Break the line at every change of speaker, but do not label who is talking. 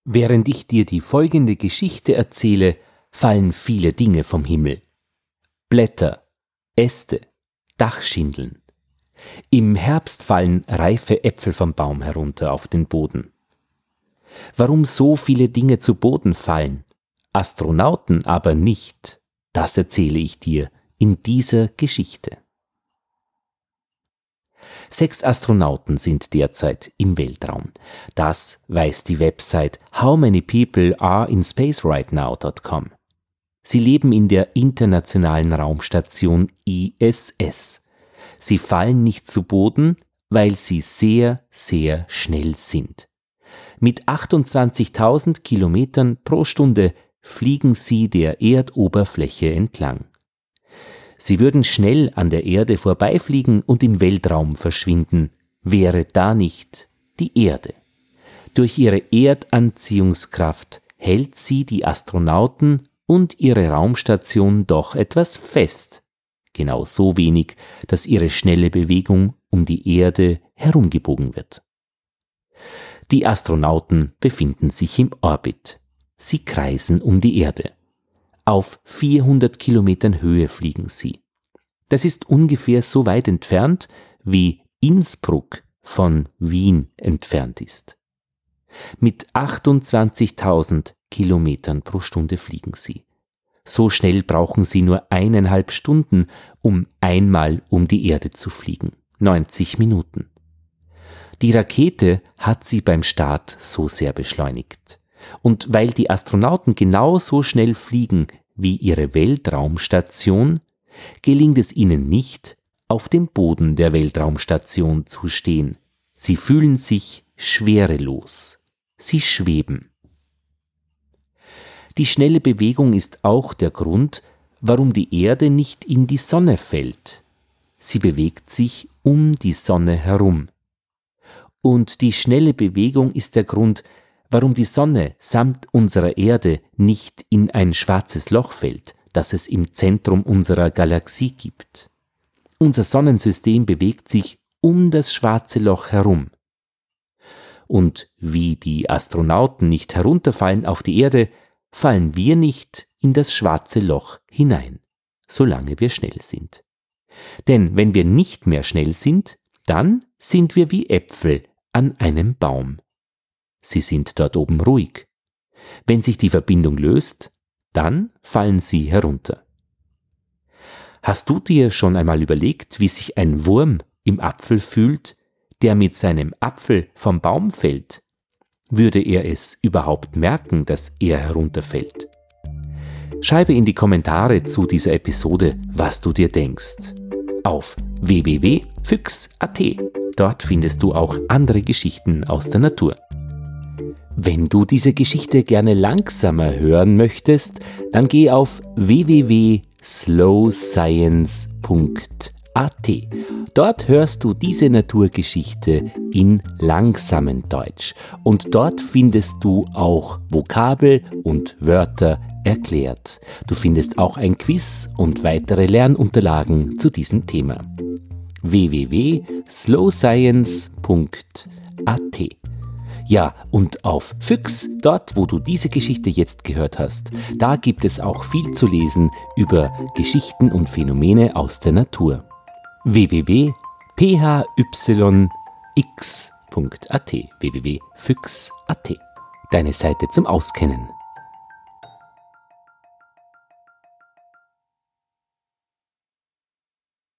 Während ich dir die folgende Geschichte erzähle, fallen viele Dinge vom Himmel. Blätter, Äste, Dachschindeln. Im Herbst fallen reife Äpfel vom Baum herunter auf den Boden. Warum so viele Dinge zu Boden fallen, Astronauten aber nicht, das erzähle ich dir in dieser Geschichte. 6 Astronauten sind derzeit im Weltraum. Das weiß die Website howmanypeopleareinspacerighttnow.com. Sie leben in der internationalen Raumstation ISS. Sie fallen nicht zu Boden, weil sie sehr, sehr schnell sind. Mit 28.000 Kilometern pro Stunde fliegen sie der Erdoberfläche entlang. Sie würden schnell an der Erde vorbeifliegen und im Weltraum verschwinden, wäre da nicht die Erde. Durch ihre Erdanziehungskraft hält sie die Astronauten und ihre Raumstation doch etwas fest. Genau so wenig, dass ihre schnelle Bewegung um die Erde herumgebogen wird. Die Astronauten befinden sich im Orbit. Sie kreisen um die Erde. Auf 400 Kilometern Höhe fliegen sie. Das ist ungefähr so weit entfernt, wie Innsbruck von Wien entfernt ist. Mit 28.000 Kilometern pro Stunde fliegen sie. So schnell brauchen sie nur 1,5 Stunden, um einmal um die Erde zu fliegen. 90 Minuten. Die Rakete hat sie beim Start so sehr beschleunigt. Und weil die Astronauten genauso schnell fliegen wie ihre Weltraumstation, gelingt es ihnen nicht, auf dem Boden der Weltraumstation zu stehen. Sie fühlen sich schwerelos. Sie schweben. Die schnelle Bewegung ist auch der Grund, warum die Erde nicht in die Sonne fällt. Sie bewegt sich um die Sonne herum. Und die schnelle Bewegung ist der Grund, warum die Sonne samt unserer Erde nicht in ein schwarzes Loch fällt, das es im Zentrum unserer Galaxie gibt. Unser Sonnensystem bewegt sich um das schwarze Loch herum. Und wie die Astronauten nicht herunterfallen auf die Erde, fallen wir nicht in das schwarze Loch hinein, solange wir schnell sind. Denn wenn wir nicht mehr schnell sind, dann sind wir wie Äpfel an einem Baum. Sie sind dort oben ruhig. Wenn sich die Verbindung löst, dann fallen sie herunter. Hast du dir schon einmal überlegt, wie sich ein Wurm im Apfel fühlt, der mit seinem Apfel vom Baum fällt? Würde er es überhaupt merken, dass er herunterfällt? Schreibe in die Kommentare zu dieser Episode, was du dir denkst. Auf www.füchs.at. Dort findest du auch andere Geschichten aus der Natur. Wenn du diese Geschichte gerne langsamer hören möchtest, dann geh auf www.slowscience.at. Dort hörst du diese Naturgeschichte in langsamem Deutsch und dort findest du auch Vokabel und Wörter erklärt. Du findest auch ein Quiz und weitere Lernunterlagen zu diesem Thema. www.slowscience.at. Ja, und auf Füchs, dort wo du diese Geschichte jetzt gehört hast, da gibt es auch viel zu lesen über Geschichten und Phänomene aus der Natur. www.phyx.at. www.füchs.at. Deine Seite zum Auskennen.